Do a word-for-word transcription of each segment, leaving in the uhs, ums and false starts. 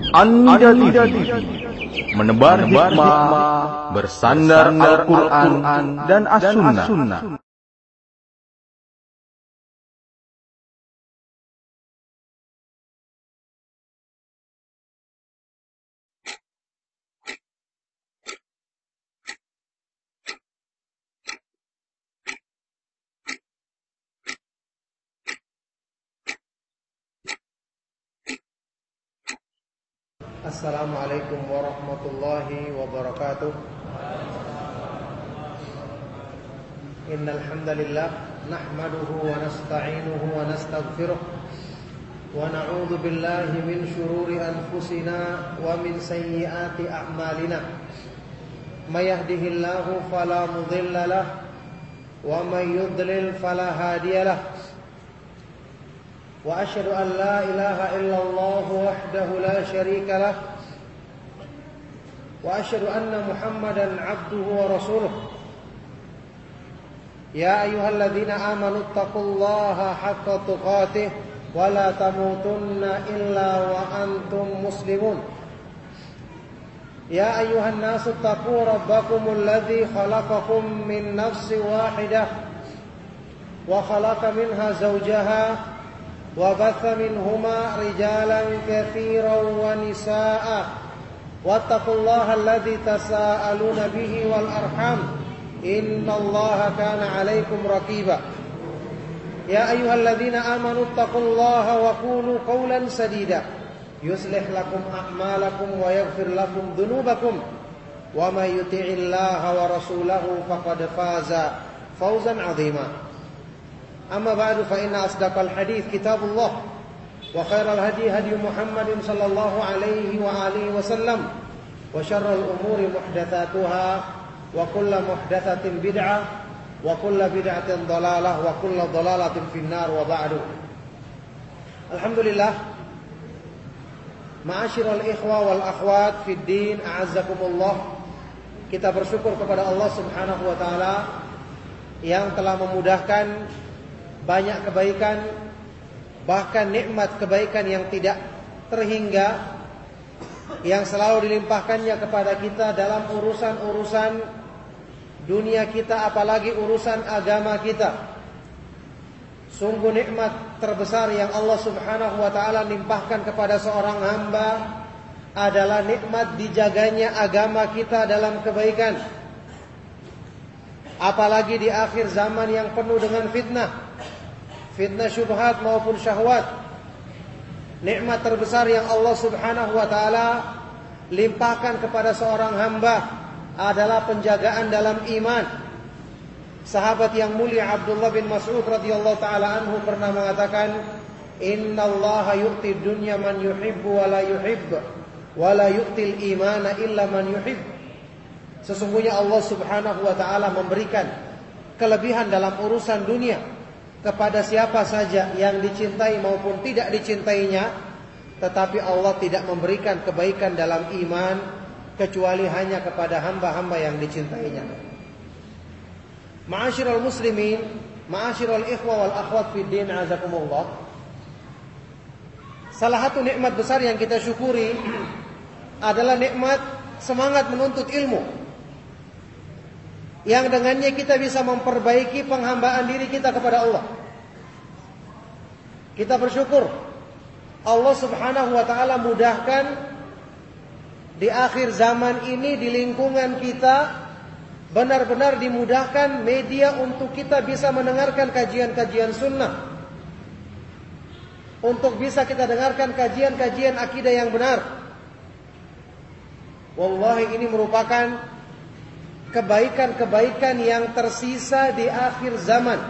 Anda T V menebar hikmah bersandar Al-Quran dan As-Sunnah. Assalamualaikum warahmatullahi wabarakatuh. Innal hamdalillah nahmaduhu wa nasta'inuhu wa nastaghfiruh wa na'udzu billahi min shururi anfusina wa min sayyiati a'malina. May yahdihillahu fala mudilla lahu wa may yudlil fala hadiya lahu. وأشهد أن لا إله إلا الله وحده لا شريك له وأشهد أن محمدا عبده ورسوله يا أيها الذين آمنوا اتقوا الله حق تقاته ولا تموتن إلا وأنتم مسلمون يا أيها الناس اتقوا ربكم الذي خلقكم من نفس واحدة وخلق منها زوجها وبث منهما رجالا كثيرا ونساء واتقوا الله الذي تساءلون به والأرحام إن الله كان عليكم رقيبا يا أيها الذين آمنوا اتقوا الله وقولوا قولا سديدا يصلح لكم أعمالكم ويغفر لكم ذنوبكم ومن يطع الله ورسوله فقد فاز فوزا عظيما. أما بعد فإن أصدق الحديث كتاب الله وخير الهدي هدي محمد صلى الله عليه وآله وسلم وشر الأمور محدثاتها وكل محدثة بدعة وكل بدعة ضلالة وكل ضلالة في النار وبعد. Alhamdulillah, ma'asyiral ikhwa wal akhwat fid din, a'azzakumullah. Kita bersyukur kepada Allah Subhanahu wa taala yang telah memudahkan banyak kebaikan, bahkan nikmat kebaikan yang tidak terhingga yang selalu dilimpahkannya kepada kita dalam urusan-urusan dunia kita, apalagi urusan agama kita. Sungguh nikmat terbesar yang Allah Subhanahu wa taala limpahkan kepada seorang hamba adalah nikmat dijaganya agama kita dalam kebaikan. Apalagi di akhir zaman yang penuh dengan fitnah, fitnah syubhat maupun syahwat. Nikmat terbesar yang Allah Subhanahu wa taala limpahkan kepada seorang hamba adalah penjagaan dalam iman. Sahabat yang mulia Abdullah bin Mas'ud radhiyallahu taala anhu pernah mengatakan, "Innallaha yu'ti dunya man yuhibbu wa la yuhibb, wa la yu'til imana illa man yuhibb." Sesungguhnya Allah Subhanahu wa taala memberikan kelebihan dalam urusan dunia kepada siapa saja yang dicintai maupun tidak dicintainya, tetapi Allah tidak memberikan kebaikan dalam iman kecuali hanya kepada hamba-hamba yang dicintainya. Ma'asyiral muslimin, ma'asyiral ikhwa wal akhwat fid din, azakumullah. Salah satu nikmat besar yang kita syukuri adalah nikmat semangat menuntut ilmu, yang dengannya kita bisa memperbaiki penghambaan diri kita kepada Allah. Kita bersyukur Allah Subhanahu wa taala mudahkan di akhir zaman ini, di lingkungan kita benar-benar dimudahkan media untuk kita bisa mendengarkan kajian-kajian sunnah, untuk bisa kita dengarkan kajian-kajian akidah yang benar. Wallahi, ini merupakan kebaikan-kebaikan yang tersisa di akhir zaman.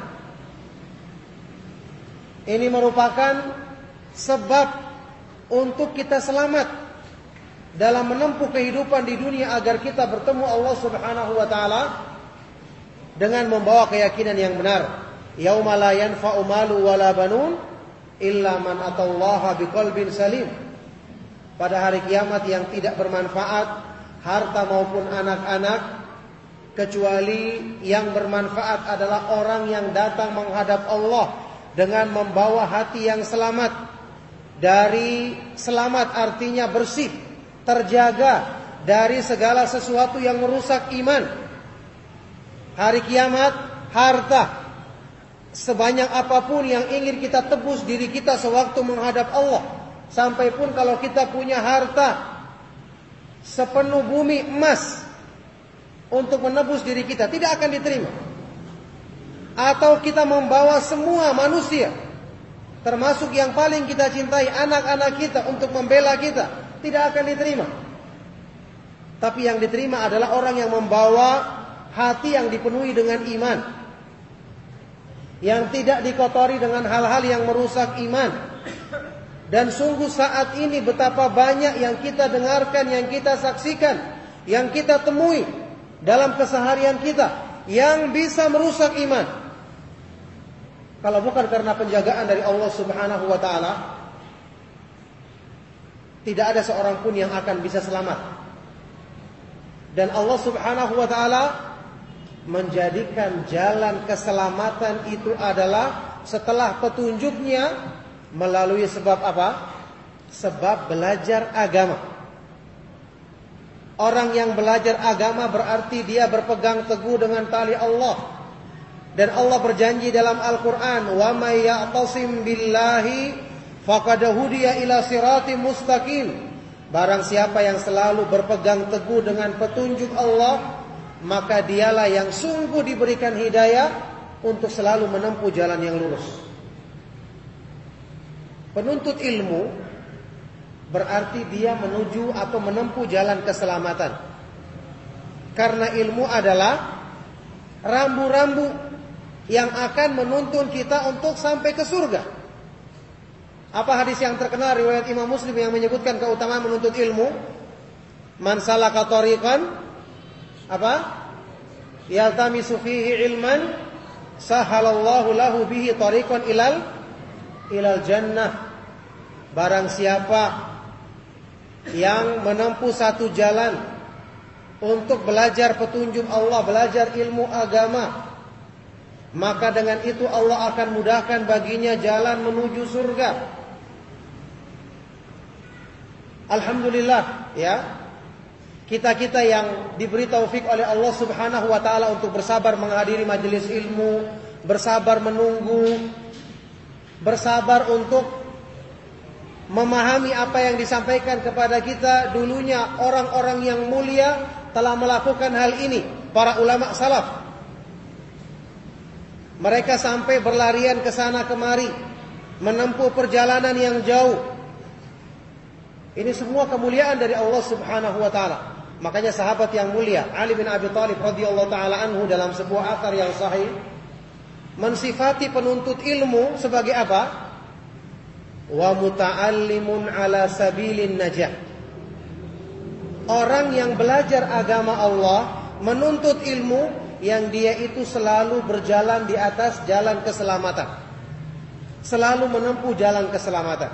Ini merupakan sebab untuk kita selamat dalam menempuh kehidupan di dunia agar kita bertemu Allah Subhanahu wa taala dengan membawa keyakinan yang benar. Yauma la yanfa'u malu wala banun illa man atallaha biqalbin salim. Pada hari kiamat yang tidak bermanfaat harta maupun anak-anak, kecuali yang bermanfaat adalah orang yang datang menghadap Allah dengan membawa hati yang selamat, dari selamat artinya bersih, terjaga dari segala sesuatu yang merusak iman. Hari kiamat, harta sebanyak apapun yang ingin kita tebus diri kita sewaktu menghadap Allah, sampai pun kalau kita punya harta sepenuh bumi emas untuk menebus diri kita, tidak akan diterima. Atau kita membawa semua manusia, termasuk yang paling kita cintai, anak-anak kita, untuk membela kita, tidak akan diterima. Tapi yang diterima adalah orang yang membawa hati yang dipenuhi dengan iman, yang tidak dikotori dengan hal-hal yang merusak iman. Dan sungguh saat ini betapa banyak yang kita dengarkan, yang kita saksikan, yang kita temui dalam keseharian kita, yang bisa merusak iman. Kalau bukan karena penjagaan dari Allah Subhanahu wa ta'ala, tidak ada seorang pun yang akan bisa selamat. Dan Allah Subhanahu wa ta'ala menjadikan jalan keselamatan itu adalah setelah petunjuknya melalui sebab apa? Sebab belajar agama. Orang yang belajar agama berarti dia berpegang teguh dengan tali Allah. Dan Allah berjanji dalam Al-Quran, wa may ya'tasim billahi faqad hudiya ila siratim mustaqim. Barang siapa yang selalu berpegang teguh dengan petunjuk Allah, maka dialah yang sungguh diberikan hidayah untuk selalu menempuh jalan yang lurus. Penuntut ilmu berarti dia menuju atau menempuh jalan keselamatan. Karena ilmu adalah rambu-rambu yang akan menuntun kita untuk sampai ke surga. Apa hadis yang terkenal riwayat Imam Muslim yang menyebutkan keutamaan menuntut ilmu? Man salaka tariqan apa? Yaltamisu fihi ilman sahalallahu lahu bihi tariqan ilal ilal jannah. Barang siapa yang menempuh satu jalan untuk belajar petunjuk Allah, belajar ilmu agama, maka dengan itu Allah akan mudahkan baginya jalan menuju surga. Alhamdulillah ya, kita-kita yang diberi taufik oleh Allah Subhanahu wa ta'ala untuk bersabar menghadiri majelis ilmu, bersabar menunggu, bersabar untuk memahami apa yang disampaikan kepada kita. Dulunya orang-orang yang mulia telah melakukan hal ini, para ulama salaf. Mereka sampai berlarian ke sana kemari, menempuh perjalanan yang jauh. Ini semua kemuliaan dari Allah Subhanahu wa ta'ala. Makanya sahabat yang mulia Ali bin Abi Thalib radhiyallahu ta'ala anhu dalam sebuah athar yang sahih mensifati penuntut ilmu sebagai apa? Wa muta'allimun ala sabilin najah. Orang yang belajar agama Allah, menuntut ilmu, yang dia itu selalu berjalan di atas jalan keselamatan, selalu menempuh jalan keselamatan.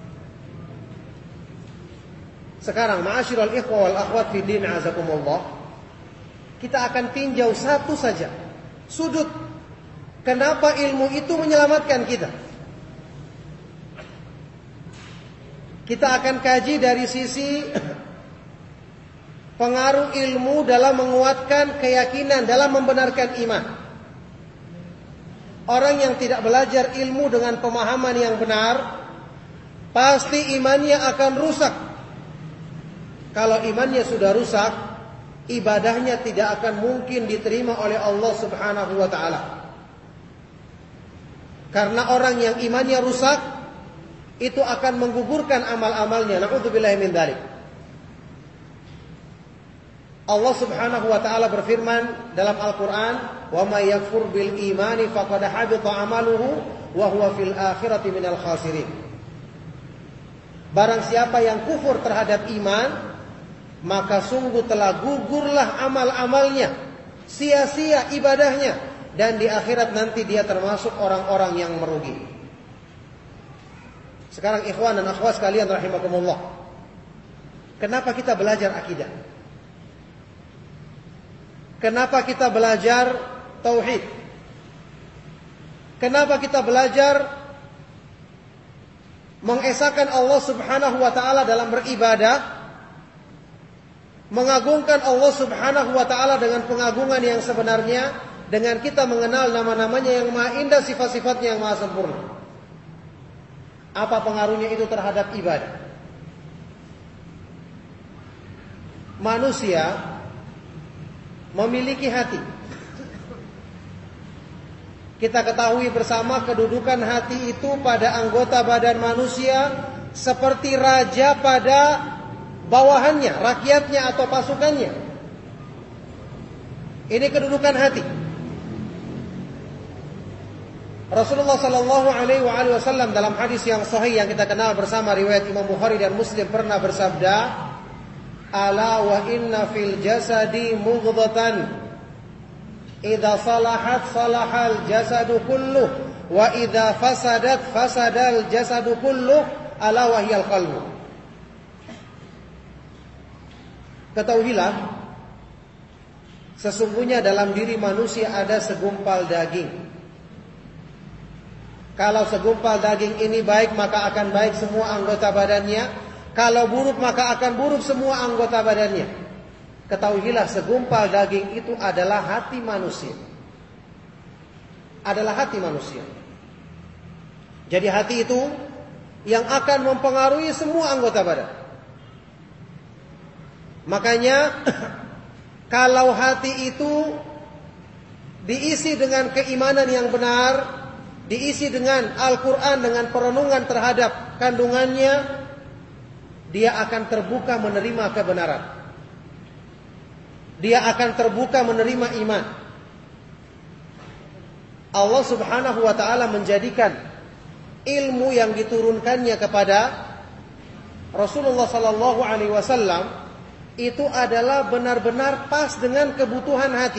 Sekarang ma'asyiral ikhwah wal akhwat fi din azakumullah, kita akan tinjau satu saja sudut kenapa ilmu itu menyelamatkan kita. Kita akan kaji dari sisi pengaruh ilmu dalam menguatkan keyakinan, dalam membenarkan iman. Orang yang tidak belajar ilmu dengan pemahaman yang benar, pasti imannya akan rusak. Kalau imannya sudah rusak, ibadahnya tidak akan mungkin diterima oleh Allah Subhanahu wa ta'ala. Karena orang yang imannya rusak, itu akan menggugurkan amal-amalnya. Na'udzubillahi min dzalik. Allah Subhanahu wa ta'ala berfirman dalam Al-Quran, wa may yakfur bil imani faqad habita amaluhu wa huwa fil akhirati minal khasirin. Barang siapa yang kufur terhadap iman, maka sungguh telah gugurlah amal-amalnya, sia-sia ibadahnya, dan di akhirat nanti dia termasuk orang-orang yang merugi. Sekarang ikhwan dan akhwat sekalian rahimakumullah, kenapa kita belajar akidah? Kenapa kita belajar tauhid? Kenapa kita belajar mengesahkan Allah Subhanahu wa taala dalam beribadah, mengagungkan Allah Subhanahu wa taala dengan pengagungan yang sebenarnya, dengan kita mengenal nama-namanya yang maha indah, sifat-sifatnya yang maha sempurna. Apa pengaruhnya itu terhadap ibadah? Manusia memiliki hati. Kita ketahui bersama kedudukan hati itu pada anggota badan manusia seperti raja pada bawahannya, rakyatnya atau pasukannya. Ini kedudukan hati. Rasulullah sallallahu alaihi wasallam dalam hadis yang sahih yang kita kenal bersama riwayat Imam Bukhari dan Muslim pernah bersabda, "Ala wa inna fil jasadi mudghatan idza salahat salahal jasadu kulluh wa idza fasadat fasadal jasadu kulluh ala wa hiyal qalbu." Ketahuilah, sesungguhnya dalam diri manusia ada segumpal daging. Kalau segumpal daging ini baik, maka akan baik semua anggota badannya. Kalau buruk, maka akan buruk semua anggota badannya. Ketahuilah, segumpal daging itu adalah hati manusia. Adalah hati manusia. Jadi hati itu yang akan mempengaruhi semua anggota badan. Makanya kalau hati itu diisi dengan keimanan yang benar, diisi dengan Al-Quran, dengan perenungan terhadap kandungannya, dia akan terbuka menerima kebenaran. Dia akan terbuka menerima iman. Allah Subhanahu wa ta'ala menjadikan ilmu yang diturunkannya kepada Rasulullah sallallahu alaihi wasallam itu adalah benar-benar pas dengan kebutuhan hati.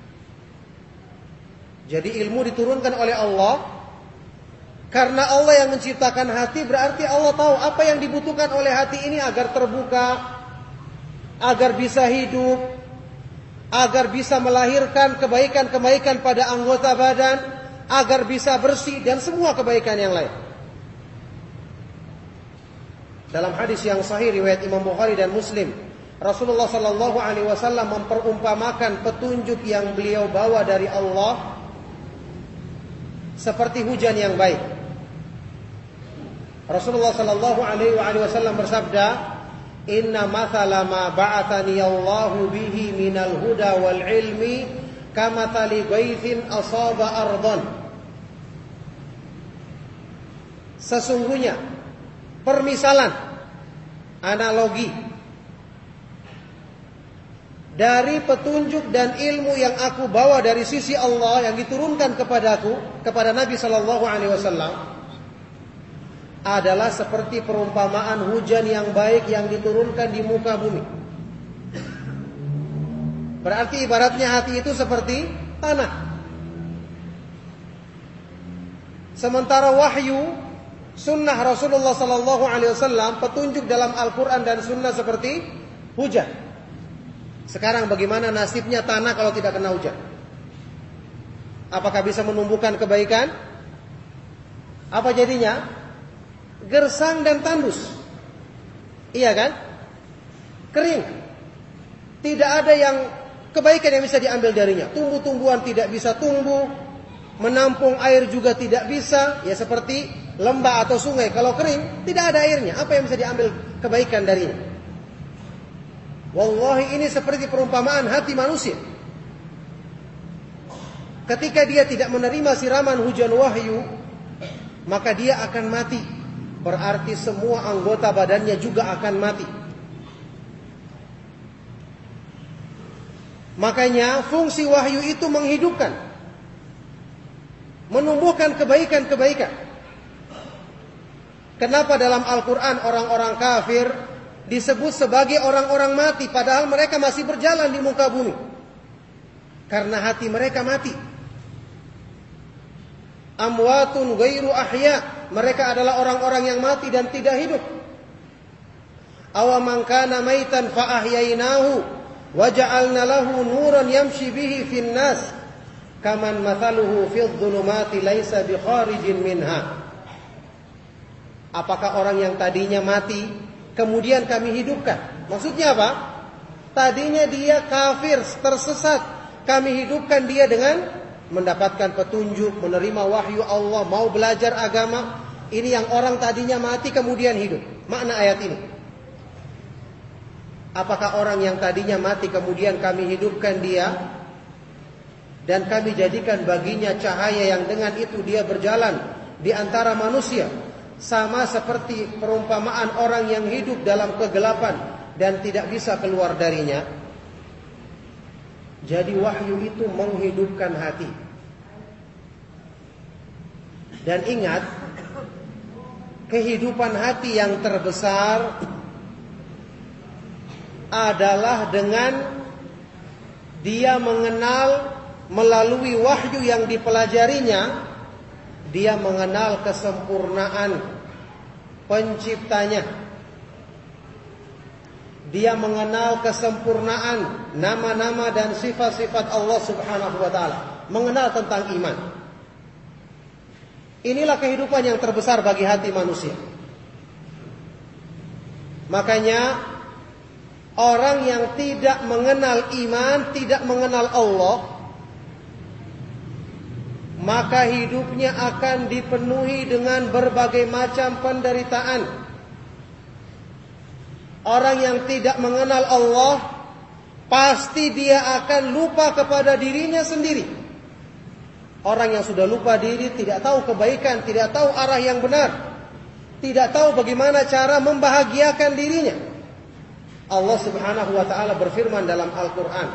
Jadi ilmu diturunkan oleh Allah karena Allah yang menciptakan hati, berarti Allah tahu apa yang dibutuhkan oleh hati ini agar terbuka, agar bisa hidup, agar bisa melahirkan kebaikan-kebaikan pada anggota badan, agar bisa bersih dan semua kebaikan yang lain. Dalam hadis yang sahih riwayat Imam Bukhari dan Muslim, Rasulullah sallallahu alaihi wasallam memperumpamakan petunjuk yang beliau bawa dari Allah seperti hujan yang baik. Rasulullah sallallahu alaihi wasallam bersabda, "Inna mathala ma ba'athani Allahu bihi minal huda wal ilmi kamathali ghaithin asaba ardan." Sesungguhnya permisalan, analogi dari petunjuk dan ilmu yang aku bawa dari sisi Allah yang diturunkan kepadaku, kepada Nabi sallallahu alaihi wasallam, adalah seperti perumpamaan hujan yang baik yang diturunkan di muka bumi. Berarti ibaratnya hati itu seperti tanah. Sementara wahyu, sunnah Rasulullah sallallahu alaihi wasallam, petunjuk dalam Al-Quran dan sunnah seperti hujan. Sekarang bagaimana nasibnya tanah kalau tidak kena hujan? Apakah bisa menumbuhkan kebaikan? Apa jadinya? Gersang dan tandus. Iya kan? Kering. Tidak ada yang kebaikan yang bisa diambil darinya. Tumbuh-tumbuhan tidak bisa tumbuh, menampung air juga tidak bisa. Ya seperti lembah atau sungai, kalau kering tidak ada airnya, apa yang bisa diambil kebaikan darinya? Wallahi, ini seperti perumpamaan hati manusia. Ketika dia tidak menerima siraman hujan wahyu, maka dia akan mati. Berarti semua anggota badannya juga akan mati. Makanya fungsi wahyu itu menghidupkan, menumbuhkan kebaikan-kebaikan. Kenapa dalam Al-Quran orang-orang kafir disebut sebagai orang-orang mati, padahal mereka masih berjalan di muka bumi? Karena hati mereka mati. Amwatun ghairu ahya, mereka adalah orang-orang yang mati dan tidak hidup. Awaman kana maitan fa ahyainahu wa ja'alna lahu nuran yamshi bihi fin nas kaman mathaluhu fil dhulumati laisa bi kharijin minha. Apakah orang yang tadinya mati kemudian kami hidupkan? Maksudnya apa? Tadinya dia kafir, tersesat, kami hidupkan dia dengan mendapatkan petunjuk, menerima wahyu Allah, mau belajar agama. Ini yang orang tadinya mati kemudian hidup. Makna ayat ini. Apakah orang yang tadinya mati kemudian kami hidupkan dia dan kami jadikan baginya cahaya yang dengan itu dia berjalan di antara manusia, sama seperti perumpamaan orang yang hidup dalam kegelapan dan tidak bisa keluar darinya. Jadi wahyu itu menghidupkan hati. Dan ingat, kehidupan hati yang terbesar adalah dengan dia mengenal melalui wahyu yang dipelajarinya, dia mengenal kesempurnaan penciptanya. Dia mengenal kesempurnaan nama-nama dan sifat-sifat Allah Subhanahu wa taala, mengenal tentang iman. Inilah kehidupan yang terbesar bagi hati manusia. Makanya orang yang tidak mengenal iman, tidak mengenal Allah, maka hidupnya akan dipenuhi dengan berbagai macam penderitaan. Orang yang tidak mengenal Allah, pasti dia akan lupa kepada dirinya sendiri. Orang yang sudah lupa diri, tidak tahu kebaikan, tidak tahu arah yang benar, tidak tahu bagaimana cara membahagiakan dirinya. Allah Subhanahu wa taala berfirman dalam Al-Qur'an,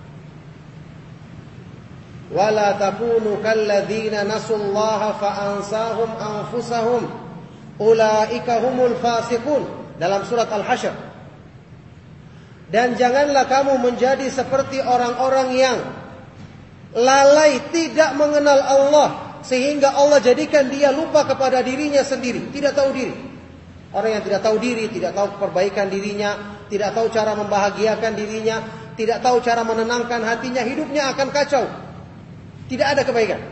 "Wala takunu kalladzina nasullaha fa'ansahum anfusahum ulaika humul fasiqun." Dalam surat Al-Hasyr. Dan janganlah kamu menjadi seperti orang-orang yang lalai, tidak mengenal Allah, sehingga Allah jadikan dia lupa kepada dirinya sendiri, tidak tahu diri. Orang yang tidak tahu diri, tidak tahu perbaikan dirinya, tidak tahu cara membahagiakan dirinya, tidak tahu cara menenangkan hatinya, hidupnya akan kacau. Tidak ada kebaikan.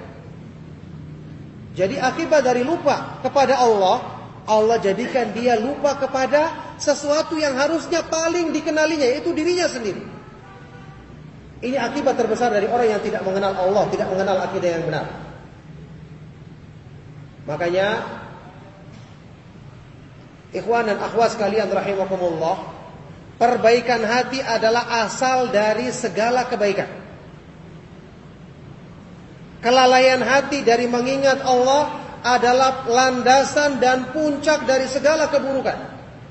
Jadi akibat dari lupa kepada Allah, Allah jadikan dia lupa kepada sesuatu yang harusnya paling dikenalinya, yaitu dirinya sendiri. Ini akibat terbesar dari orang yang tidak mengenal Allah, tidak mengenal akidah yang benar. Makanya, ikhwan dan akhwat sekalian rahimakumullah, perbaikan hati adalah asal dari segala kebaikan. Kelalaian hati dari mengingat Allah adalah landasan dan puncak dari segala keburukan.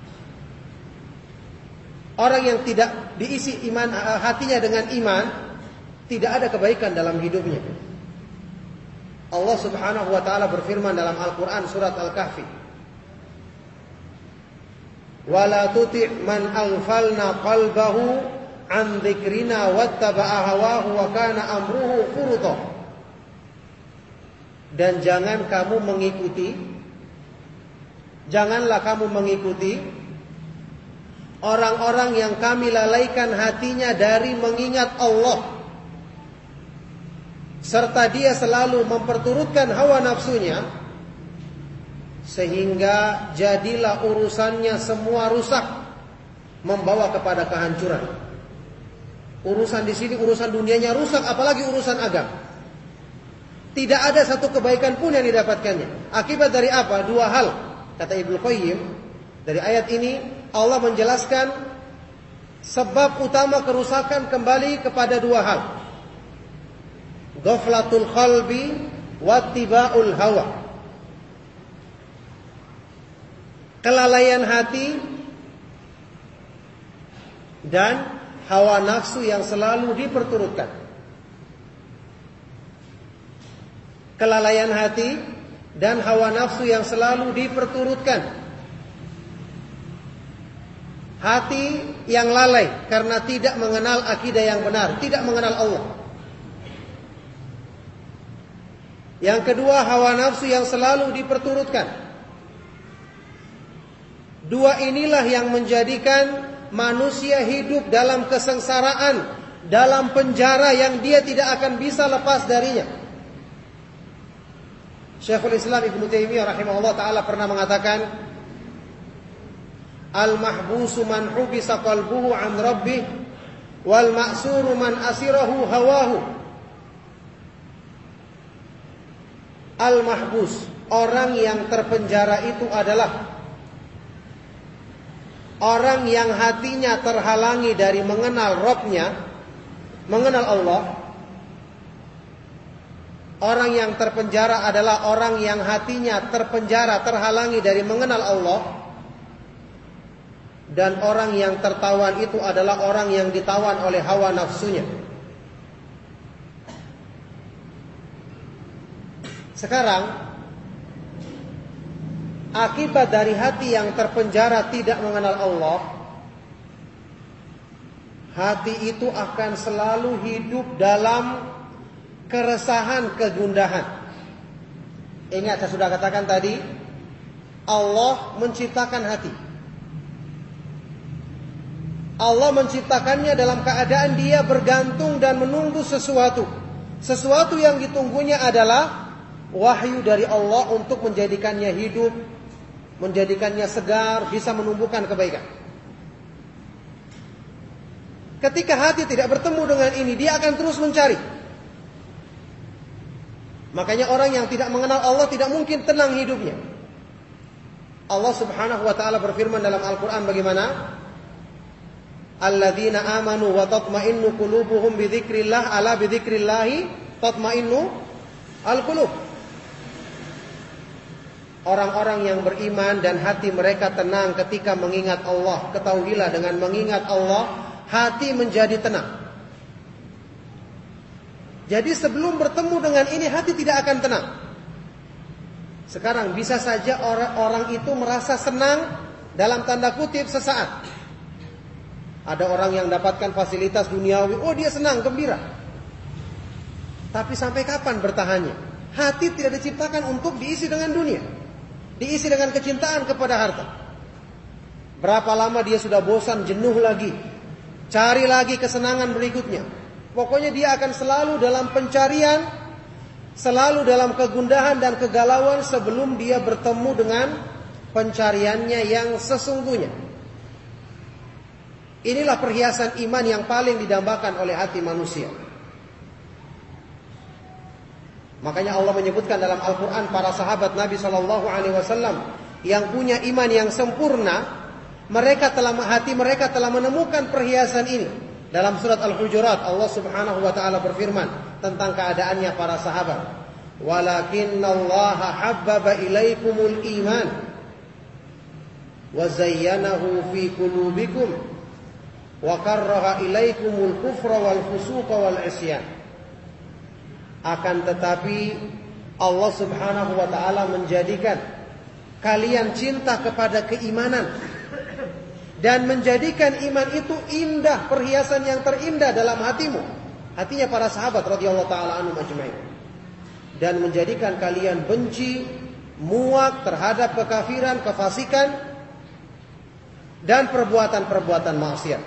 Orang yang tidak diisi iman hatinya dengan iman, tidak ada kebaikan dalam hidupnya. Allah Subhanahu wa taala berfirman dalam Al-Qur'an surat Al-Kahfi, "Wala tuti' man aghfalna qalbahu an dzikrina wattaba'a hawahu wa kana amruhu furuta." Dan jangan kamu mengikuti, janganlah kamu mengikuti orang-orang yang kami lalaikan hatinya dari mengingat Allah, serta dia selalu memperturutkan hawa nafsunya, sehingga jadilah urusannya semua rusak, membawa kepada kehancuran. Urusan di sini urusan dunianya rusak, apalagi urusan agama. Tidak ada satu kebaikan pun yang didapatkannya. Akibat dari apa? Dua hal. Kata Ibnu Qayyim, dari ayat ini Allah menjelaskan sebab utama kerusakan kembali kepada dua hal. Ghaflatul qalbi wattiba'ul hawa. Kelalaian hati dan hawa nafsu yang selalu diperturutkan. Kelalaian hati dan hawa nafsu yang selalu diperturutkan. Hati yang lalai karena tidak mengenal akidah yang benar, tidak mengenal Allah. Yang kedua, hawa nafsu yang selalu diperturutkan. Dua inilah yang menjadikan manusia hidup dalam kesengsaraan, dalam penjara yang dia tidak akan bisa lepas darinya. Syekhul Islam Ibnu Taimiyah rahimahullah taala pernah mengatakan, al-mahbusu man hubisa qalbuhu an rabbih wal ma'suru man asirahu hawahu. Al-mahbus, orang yang terpenjara itu adalah orang yang hatinya terhalangi dari mengenal Rabb-nya, mengenal Allah. Orang yang terpenjara adalah orang yang hatinya terpenjara, terhalangi dari mengenal Allah. Dan orang yang tertawan itu adalah orang yang ditawan oleh hawa nafsunya. Sekarang, akibat dari hati yang terpenjara tidak mengenal Allah, hati itu akan selalu hidup dalam keresahan, kegundahan. Ingat saya sudah katakan tadi, Allah menciptakan hati. Allah menciptakannya dalam keadaan dia bergantung dan menunggu sesuatu. Sesuatu yang ditunggunya adalah wahyu dari Allah untuk menjadikannya hidup, menjadikannya segar, bisa menumbuhkan kebaikan. Ketika hati tidak bertemu dengan ini, dia akan terus mencari. Makanya orang yang tidak mengenal Allah tidak mungkin tenang hidupnya. Allah Subhanahu wa taala berfirman dalam Al-Qur'an bagaimana? Alladzina amanu wa tatma'innu qulubuhum bi dzikrillah, ala bi dzikrillah tatma'innu al-qulub. Orang-orang yang beriman dan hati mereka tenang ketika mengingat Allah. Ketahuilah dengan mengingat Allah, hati menjadi tenang. Jadi sebelum bertemu dengan ini, hati tidak akan tenang. Sekarang bisa saja orang-orang itu merasa senang dalam tanda kutip sesaat. Ada orang yang dapatkan fasilitas duniawi, oh dia senang, gembira. Tapi sampai kapan bertahannya? Hati tidak diciptakan untuk diisi dengan dunia, diisi dengan kecintaan kepada harta. Berapa lama dia sudah bosan, jenuh lagi, cari lagi kesenangan berikutnya. Pokoknya dia akan selalu dalam pencarian, selalu dalam kegundahan dan kegalauan sebelum dia bertemu dengan pencariannya yang sesungguhnya. Inilah perhiasan iman yang paling didambakan oleh hati manusia. Makanya Allah menyebutkan dalam Al-Quran para sahabat Nabi shallallahu alaihi wasallam yang punya iman yang sempurna, mereka telah hati mereka telah menemukan perhiasan ini. Dalam surat Al-Hujurat Allah Subhanahu wa taala berfirman tentang keadaannya para sahabat. Walakinnallaha habbaba ilaikumul iman wa zayyanahu fi qulubikum wa karraha ilaikumul kufra wal fusuqa wal isyan. Akan tetapi Allah Subhanahu wa taala menjadikan kalian cinta kepada keimanan dan menjadikan iman itu indah, perhiasan yang terindah dalam hatimu. Hatinya para sahabat radhiyallahu taala anhum ajmain. Dan menjadikan kalian benci, muak terhadap kekafiran, kefasikan dan perbuatan-perbuatan maksiat.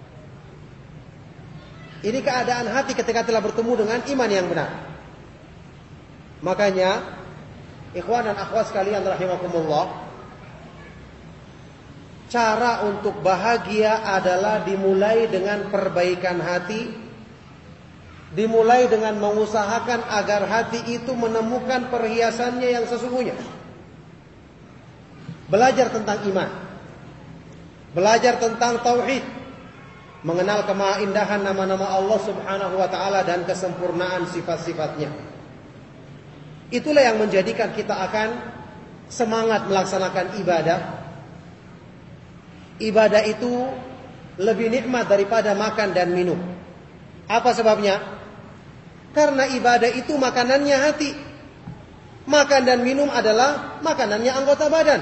Ini keadaan hati ketika telah bertemu dengan iman yang benar. Makanya ikhwan dan akhwat sekalian rahimakumullah, cara untuk bahagia adalah dimulai dengan perbaikan hati, dimulai dengan mengusahakan agar hati itu menemukan perhiasannya yang sesungguhnya. Belajar tentang iman, belajar tentang tauhid, mengenal kemahaindahan nama-nama Allah Subhanahu wa taala dan kesempurnaan sifat-sifatnya. Itulah yang menjadikan kita akan semangat melaksanakan ibadah. Ibadah itu lebih nikmat daripada makan dan minum. Apa sebabnya? Karena ibadah itu makanannya hati. Makan dan minum adalah makanannya anggota badan.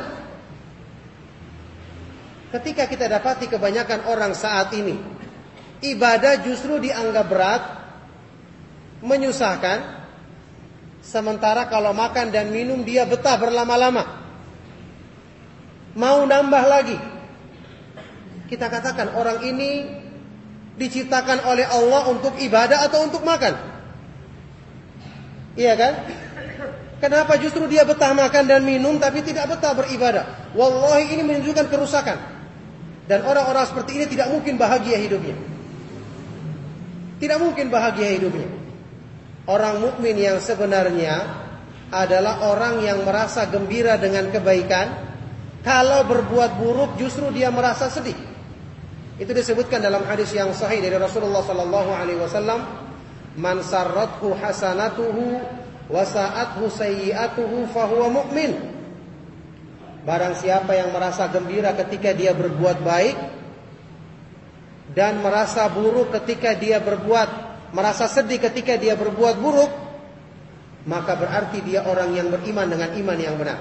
Ketika kita dapati kebanyakan orang saat ini, ibadah justru dianggap berat, menyusahkan. Sementara kalau makan dan minum dia betah berlama-lama, mau nambah lagi. Kita katakan orang ini diciptakan oleh Allah untuk ibadah atau untuk makan? Iya kan? Kenapa justru dia betah makan dan minum tapi tidak betah beribadah? Wallahi ini menunjukkan kerusakan. Dan orang-orang seperti ini tidak mungkin bahagia hidupnya. Tidak mungkin bahagia hidupnya. Orang mukmin yang sebenarnya adalah orang yang merasa gembira dengan kebaikan. Kalau berbuat buruk justru dia merasa sedih. Itu disebutkan dalam hadis yang sahih dari Rasulullah sallallahu alaihi wasallam, "Man sarrathu hasanatuhu wa sa'athu sayyi'atuhu fahuwa mu'min." Barang siapa yang merasa gembira ketika dia berbuat baik dan merasa buruk ketika dia berbuat, merasa sedih ketika dia berbuat buruk, maka berarti dia orang yang beriman dengan iman yang benar.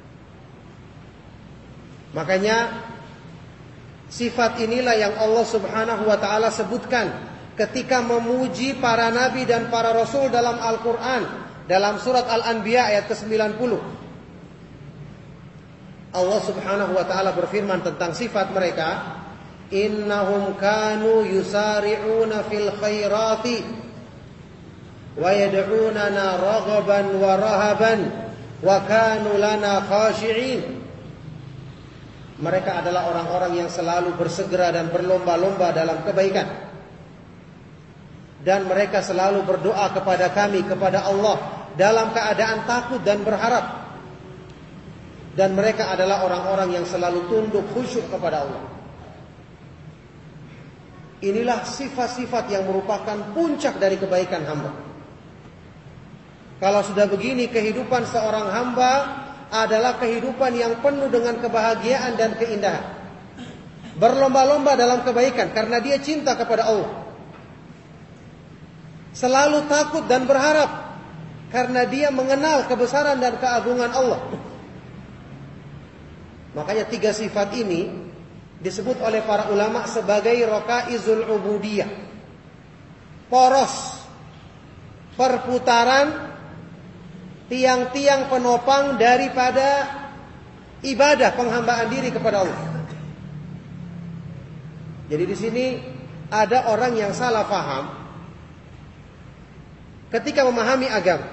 Makanya sifat inilah yang Allah Subhanahu wa taala sebutkan ketika memuji para nabi dan para rasul dalam Al-Qur'an, dalam surat Al-Anbiya ayat ke sembilan puluh. Allah Subhanahu wa taala berfirman tentang sifat mereka, "Innahum kanu yusari'una fil khairati wa yad'unana raghaban wa rahaban wa kanu lana khashi'in." Mereka adalah orang-orang yang selalu bersegera dan berlomba-lomba dalam kebaikan. Dan mereka selalu berdoa kepada kami, kepada Allah, dalam keadaan takut dan berharap. Dan mereka adalah orang-orang yang selalu tunduk khusyuk kepada Allah. Inilah sifat-sifat yang merupakan puncak dari kebaikan hamba. Kalau sudah begini, kehidupan seorang hamba adalah kehidupan yang penuh dengan kebahagiaan dan keindahan. Berlomba-lomba dalam kebaikan karena dia cinta kepada Allah. Selalu takut dan berharap karena dia mengenal kebesaran dan keagungan Allah. Makanya tiga sifat ini disebut oleh para ulama sebagai rakaizul ubudiyah. Poros perputaran tiang-tiang penopang daripada ibadah penghambaan diri kepada Allah. Jadi di sini ada orang yang salah faham ketika memahami agama.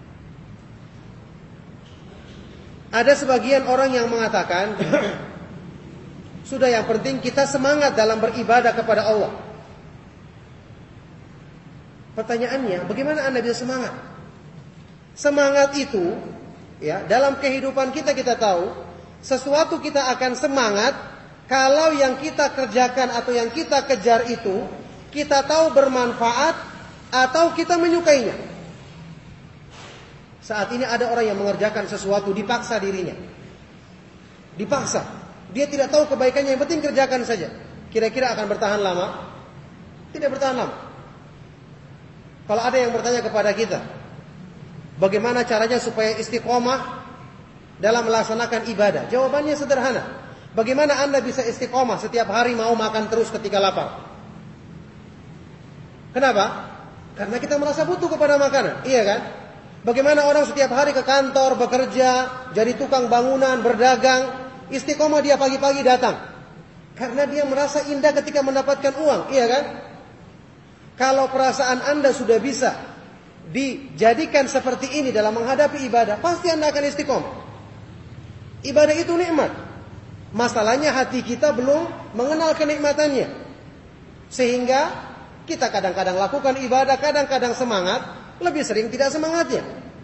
Ada sebagian orang yang mengatakan, sudah yang penting kita semangat dalam beribadah kepada Allah. Pertanyaannya, bagaimana Anda bisa semangat? Semangat itu, ya, dalam kehidupan kita kita tahu, sesuatu kita akan semangat kalau yang kita kerjakan atau yang kita kejar itu kita tahu bermanfaat atau kita menyukainya. Saat ini ada orang yang mengerjakan sesuatu dipaksa dirinya. Dipaksa. Dia tidak tahu kebaikannya, yang penting kerjakan saja. Kira-kira akan bertahan lama? Tidak bertahan lama. Kalau ada yang bertanya kepada kita, bagaimana caranya supaya istiqomah dalam melaksanakan ibadah? Jawabannya sederhana. Bagaimana Anda bisa istiqomah setiap hari mau makan terus ketika lapar? Kenapa? Karena kita merasa butuh kepada makanan. Iya kan? Bagaimana orang setiap hari ke kantor, bekerja, jadi tukang bangunan, berdagang, istiqomah dia pagi-pagi datang. Karena dia merasa indah ketika mendapatkan uang, iya kan? Kalau perasaan Anda sudah bisa dijadikan seperti ini dalam menghadapi ibadah, pasti Anda akan istiqomah. Ibadah itu nikmat. Masalahnya hati kita belum mengenal kenikmatannya. Sehingga kita kadang-kadang lakukan ibadah, kadang-kadang semangat, lebih sering tidak semangatnya.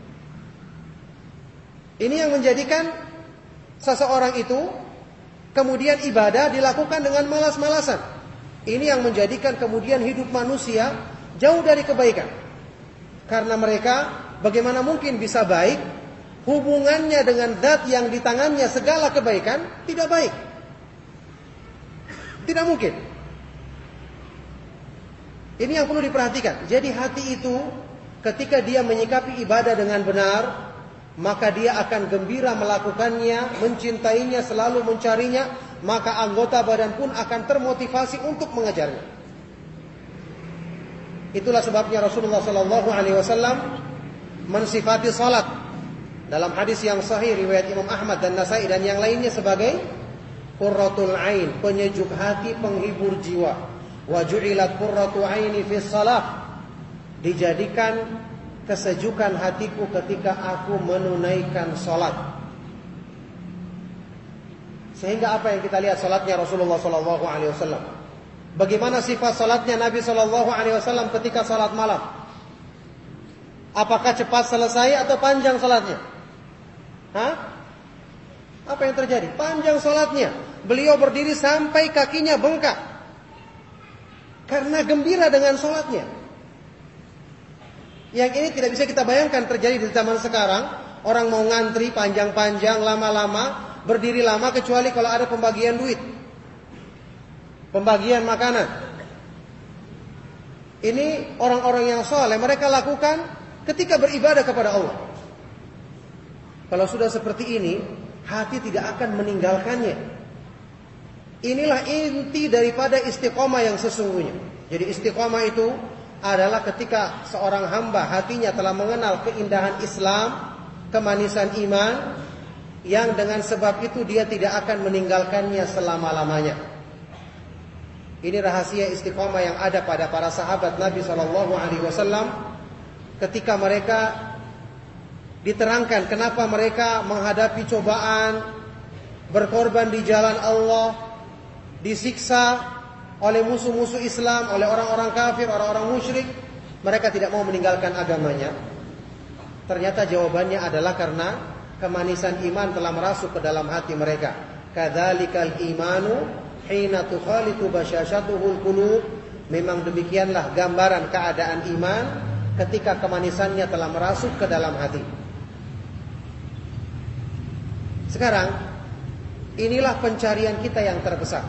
Ini yang menjadikan seseorang itu kemudian ibadah dilakukan dengan malas-malasan. Ini yang menjadikan kemudian hidup manusia jauh dari kebaikan. Karena mereka bagaimana mungkin bisa baik hubungannya dengan zat yang di tangannya segala kebaikan tidak baik. Tidak mungkin. Ini yang perlu diperhatikan. Jadi hati itu ketika dia menyikapi ibadah dengan benar, maka dia akan gembira melakukannya, mencintainya, selalu mencarinya, maka anggota badan pun akan termotivasi untuk mengejarnya. Itulah sebabnya Rasulullah Sallallahu Alaihi Wasallam mensifati salat dalam hadis yang sahih riwayat Imam Ahmad dan Nasai dan yang lainnya sebagai qurratul ain, penyejuk hati, penghibur jiwa. Wa ju'ilat qurratu aini fi shalah, dijadikan kesejukan hatiku ketika aku menunaikan sholat. Sehingga apa yang kita lihat sholatnya Rasulullah Sallallahu Alaihi Wasallam. Bagaimana sifat sholatnya Nabi Sallallahu Alaihi Wasallam ketika sholat malam? Apakah cepat selesai atau panjang sholatnya? Hah? Apa yang terjadi? Panjang sholatnya. Beliau berdiri sampai kakinya bengkak karena gembira dengan sholatnya. Yang ini tidak bisa kita bayangkan terjadi di zaman sekarang. Orang mau ngantri panjang-panjang, lama-lama, berdiri lama, kecuali kalau ada pembagian duit, pembagian makanan. Ini orang-orang yang soleh, mereka lakukan ketika beribadah kepada Allah. Kalau sudah seperti ini, hati tidak akan meninggalkannya. Inilah inti daripada istiqomah yang sesungguhnya. Jadi istiqomah itu adalah ketika seorang hamba hatinya telah mengenal keindahan Islam, kemanisan iman, yang dengan sebab itu dia tidak akan meninggalkannya selama-lamanya. Ini rahasia istiqomah yang ada pada para sahabat Nabi Shallallahu Alaihi Wasallam ketika mereka diterangkan kenapa mereka menghadapi cobaan, berkorban di jalan Allah, disiksa oleh musuh-musuh Islam, oleh orang-orang kafir, orang-orang musyrik, mereka tidak mau meninggalkan agamanya. Ternyata jawabannya adalah karena kemanisan iman telah merasuk ke dalam hati mereka. Kadzalikal imanu hina tukhalitu basyashatuhul qulub. Memang demikianlah gambaran keadaan iman ketika kemanisannya telah merasuk ke dalam hati. Sekarang inilah pencarian kita yang terbesar.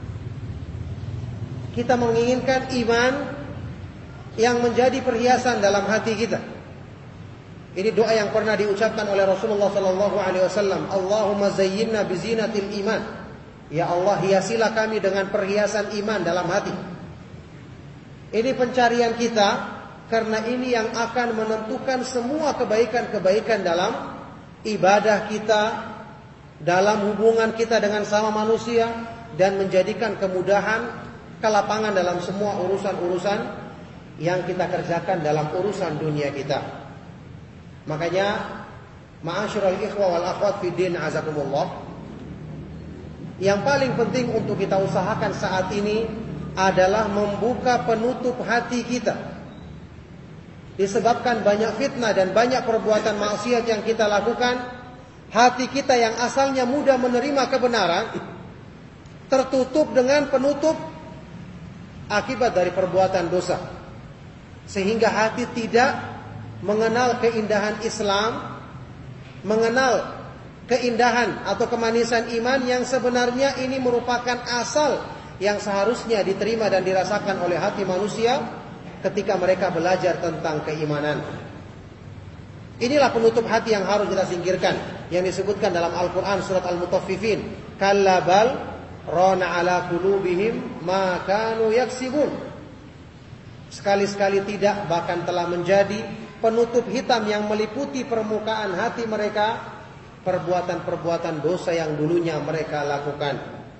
Kita menginginkan iman yang menjadi perhiasan dalam hati kita. Ini doa yang pernah diucapkan oleh Rasulullah Sallallahu Alaihi Wasallam. Allahumma zayyinna bizinatil iman. Ya Allah, hiasilah kami dengan perhiasan iman dalam hati. Ini pencarian kita karena ini yang akan menentukan semua kebaikan-kebaikan dalam ibadah kita, dalam hubungan kita dengan sama manusia, dan menjadikan kemudahan, kelapangan dalam semua urusan-urusan yang kita kerjakan dalam urusan dunia kita. Makanya, ma'asyiral ikhwah wal akhwat fiddin azakumullah, yang paling penting untuk kita usahakan saat ini adalah membuka penutup hati kita. Disebabkan banyak fitnah dan banyak perbuatan maksiat yang kita lakukan, hati kita yang asalnya mudah menerima kebenaran tertutup dengan penutup akibat dari perbuatan dosa, sehingga hati tidak mengenal keindahan Islam, mengenal keindahan atau kemanisan iman yang sebenarnya ini merupakan asal yang seharusnya diterima dan dirasakan oleh hati manusia ketika mereka belajar tentang keimanan. Inilah penutup hati yang harus kita singkirkan, yang disebutkan dalam Al-Quran surat Al-Mutaffifin. Kalla bal rana ala qulubihim ma kanu yaksibun. Sekali-sekali tidak, bahkan telah menjadi penutup hitam yang meliputi permukaan hati mereka, perbuatan-perbuatan dosa yang dulunya mereka lakukan.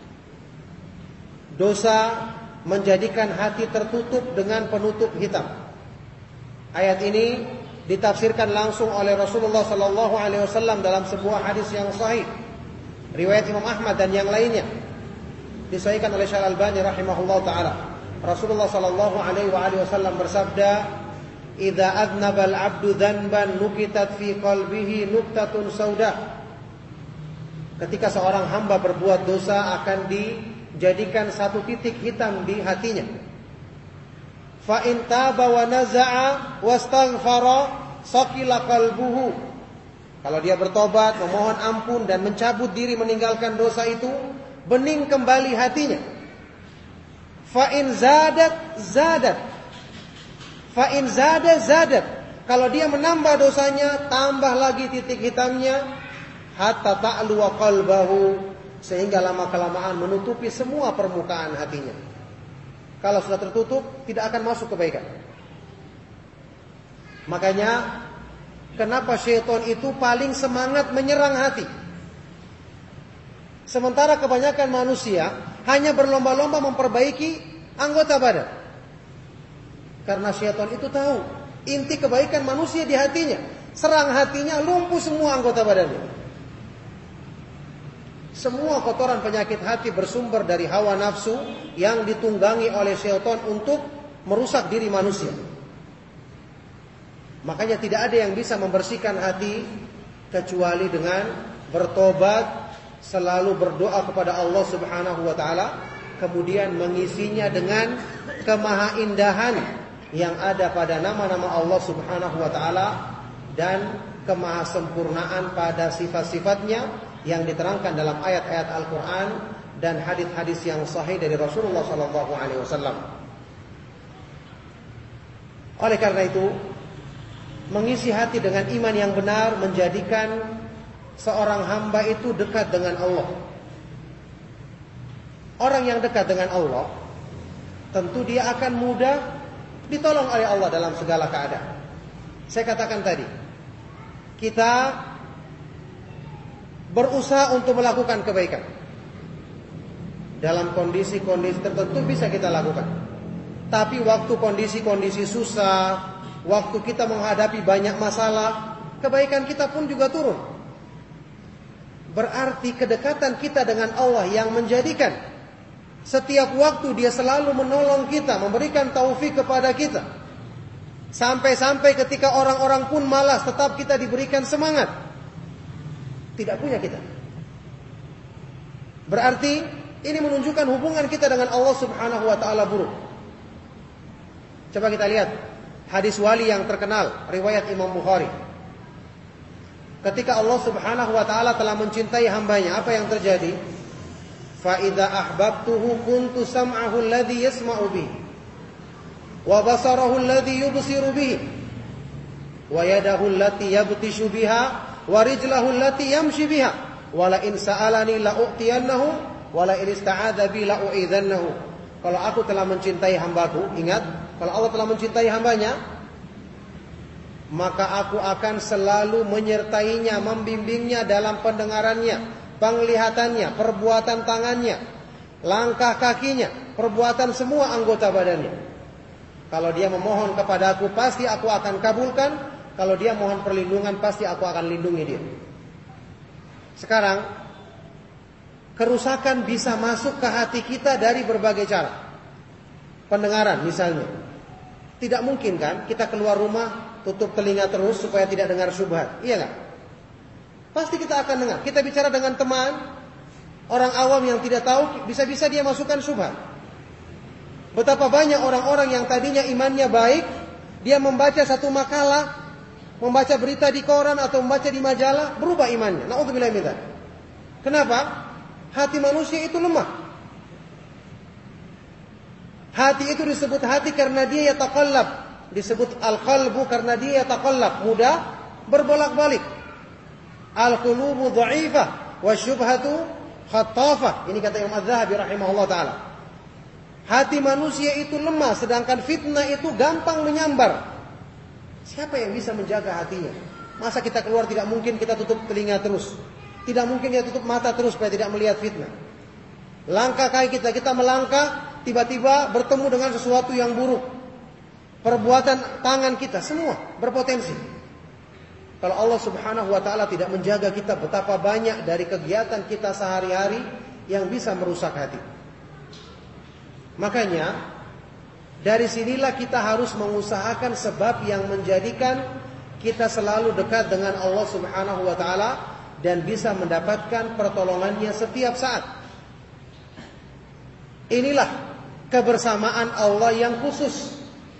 Dosa menjadikan hati tertutup dengan penutup hitam. Ayat ini ditafsirkan langsung oleh Rasulullah Sallallahu Alaihi Wasallam dalam sebuah hadis yang sahih, riwayat Imam Ahmad dan yang lainnya, disahihkan oleh Syekh Al-Albani rahimahullah taala. Rasulullah Sallallahu Alaihi Wasallam bersabda, "Idza adnaba al-'abdu dzanban nukitat fi qalbihi nuktatun sauda." Ketika seorang hamba berbuat dosa akan dijadikan satu titik hitam di hatinya. Fa in taba wa naza'a wastaghfara saqila qalbuhu. Kalau dia bertobat, memohon ampun dan mencabut diri meninggalkan dosa itu, bening kembali hatinya. Fa in zadat zadat. Fa in zada zadat. Kalau dia menambah dosanya, tambah lagi titik hitamnya, hatta ta'lu qalbahu, sehingga lama-kelamaan menutupi semua permukaan hatinya. Kalau sudah tertutup, tidak akan masuk kebaikan. Makanya, kenapa syaitan itu paling semangat menyerang hati? Sementara kebanyakan manusia hanya berlomba-lomba memperbaiki anggota badan. Karena syaitan itu tahu Inti kebaikan manusia di hatinya. Serang hatinya, lumpuh semua anggota badannya. Semua kotoran penyakit hati bersumber dari hawa nafsu yang ditunggangi oleh syaitan untuk merusak diri manusia. Makanya tidak ada yang bisa membersihkan hati kecuali dengan bertobat, selalu berdoa kepada Allah Subhanahu wa taala, kemudian mengisinya dengan kemahaindahan yang ada pada nama-nama Allah Subhanahu wa taala dan kemahasempurnaan pada sifat-sifatnya yang diterangkan dalam ayat-ayat Al-Qur'an dan hadis-hadis yang sahih dari Rasulullah sallallahu alaihi wasallam. Oleh karena itu, mengisi hati dengan iman yang benar menjadikan seorang hamba itu dekat dengan Allah. Orang yang dekat dengan Allah, tentu dia akan mudah ditolong oleh Allah dalam segala keadaan. Saya katakan tadi, kita berusaha untuk melakukan kebaikan. Dalam kondisi-kondisi tertentu bisa kita lakukan. Tapi waktu kondisi-kondisi susah, waktu kita menghadapi banyak masalah, kebaikan kita pun juga turun. Berarti kedekatan kita dengan Allah yang menjadikan setiap waktu dia selalu menolong kita, memberikan taufik kepada kita. Sampai-sampai ketika orang-orang pun malas, tetap kita diberikan semangat. Tidak punya kita. Berarti ini menunjukkan hubungan kita dengan Allah Subhanahu wa taala buruk. Coba kita lihat hadis wali yang terkenal, riwayat Imam Bukhari. Ketika Allah Subhanahu wa taala telah mencintai hambanya, apa yang terjadi? Fa idza ahbabtuhu kuntu sam'ahu alladhi yasma'u bihi wa basarahu alladhi yubsiru bihi wa yadahu allati yabtishu biha wa rijlahu allati yamshi biha wa la in sa'alani la u'tiyannahu wa la in ista'adha bi la u'idhannahu. Kalau aku telah mencintai hambaku, ingat, kalau Allah telah mencintai hambanya, maka aku akan selalu menyertainya, membimbingnya dalam pendengarannya, penglihatannya, perbuatan tangannya, langkah kakinya, perbuatan semua anggota badannya. Kalau dia memohon kepadaku, pasti aku akan kabulkan. Kalau dia mohon perlindungan, pasti aku akan lindungi dia. Sekarang, kerusakan bisa masuk ke hati kita dari berbagai cara. Pendengaran misalnya. Tidak mungkin kan kita keluar rumah tutup telinga terus supaya tidak dengar syubhat. Iya gak? Pasti kita akan dengar. Kita bicara dengan teman, orang awam yang tidak tahu, bisa-bisa dia masukkan syubhat. Betapa banyak orang-orang yang tadinya imannya baik, dia membaca satu makalah, membaca berita di koran atau membaca di majalah, berubah imannya. Na'udzubillah min dzalik. Kenapa? Hati manusia itu lemah. Hati itu disebut hati karena dia yataqallab. Disebut al-qalbu karena dia yataqallab, mudah berbolak-balik. Al-qulubu dha'ifah wa syubhatu khattafah. Ini kata Imam Az-Zahabi rahimahullah taala. Hati manusia itu lemah, sedangkan fitnah itu gampang menyambar. Siapa yang bisa menjaga hatinya? Masa kita keluar tidak mungkin kita tutup telinga terus. Tidak mungkin kita tutup mata terus supaya tidak melihat fitnah. Langkah kaki kita, kita melangkah, tiba-tiba bertemu dengan sesuatu yang buruk. Perbuatan tangan kita, semua berpotensi. Kalau Allah Subhanahu wa ta'ala tidak menjaga kita, betapa banyak dari kegiatan kita sehari-hari yang bisa merusak hati. Makanya dari sinilah kita harus mengusahakan sebab yang menjadikan kita selalu dekat dengan Allah Subhanahu wa ta'ala dan bisa mendapatkan pertolongannya setiap saat. Inilah kebersamaan Allah yang khusus.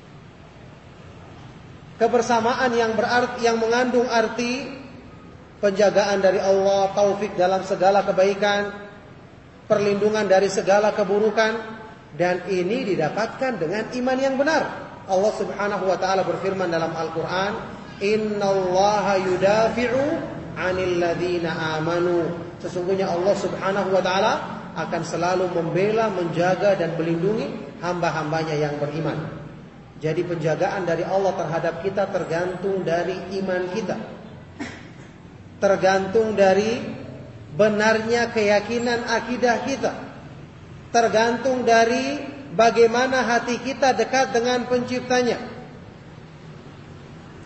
Kebersamaan yang berarti, yang mengandung arti penjagaan dari Allah, taufik dalam segala kebaikan, perlindungan dari segala keburukan. Dan ini didapatkan dengan iman yang benar. Allah Subhanahu wa ta'ala berfirman dalam Al-Quran, Innallaha yudafi'u 'anil ladzina amanu. Sesungguhnya Allah Subhanahu wa ta'ala akan selalu membela, menjaga dan melindungi hamba-hambanya yang beriman. Jadi penjagaan dari Allah terhadap kita tergantung dari iman kita. Tergantung dari benarnya keyakinan akidah kita. Tergantung dari bagaimana hati kita dekat dengan penciptanya.